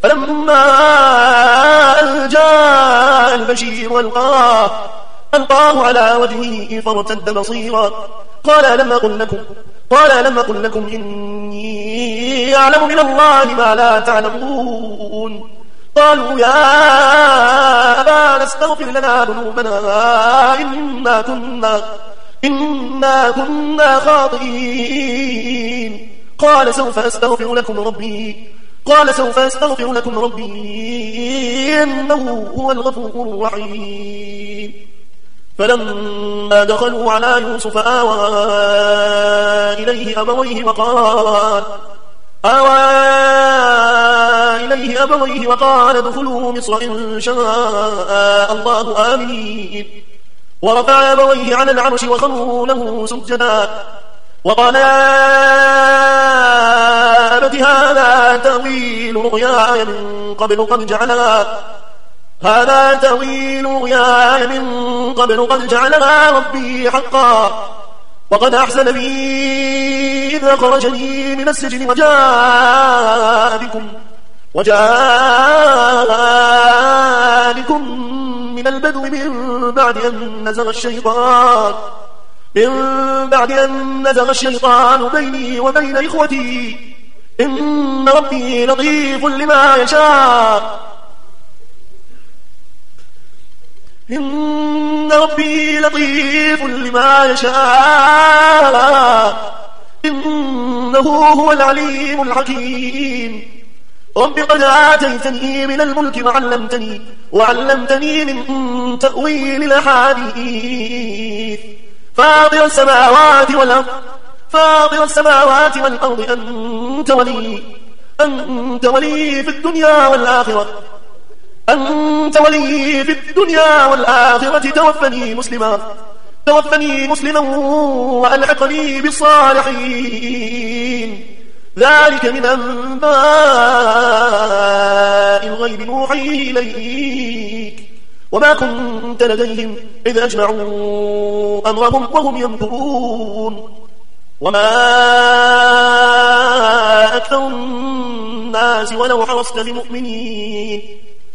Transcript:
فلما جاء البشير ألقاه على وجهه فارتد بصيرا قال ألم أقل لكم إني أعلم من الله ما لا تعلمون قالوا يا أبانا استغفر لنا ذنوبنا إنا كنا خاطئين قال سوف أستغفر لكم ربي إنه هو الغفور الرحيم فلما دخلوا على يوسف آوى إليه أبويه وقال ادخلوا مصر إن شاء الله آمين ورفع أبويه على العرش وخروا له سجدا وقال يا أبت هذا تأويل رؤياي من قبل قد جعلها ربي حقا وقد أحسن بي إذ أخرجني من السجن وجاء بكم من البدو من بعد أن نزغ الشيطان بيني وبين إخوتي إن ربي لطيف لما يشاء إنه هو العليم الحكيم رب قد آتيتني من الملك وعلمتني من تأويل الأحاديث فاطر السماوات والأرض أنت ولي في الدنيا والآخرة توفني مسلما وألحقني بالصالحين ذلك من أنباء الغيب نوحيه إليك وما كنت لديهم إذ أجمعوا أمرهم وهم يمكرون وما أكثر الناس ولو حرصت بمؤمنين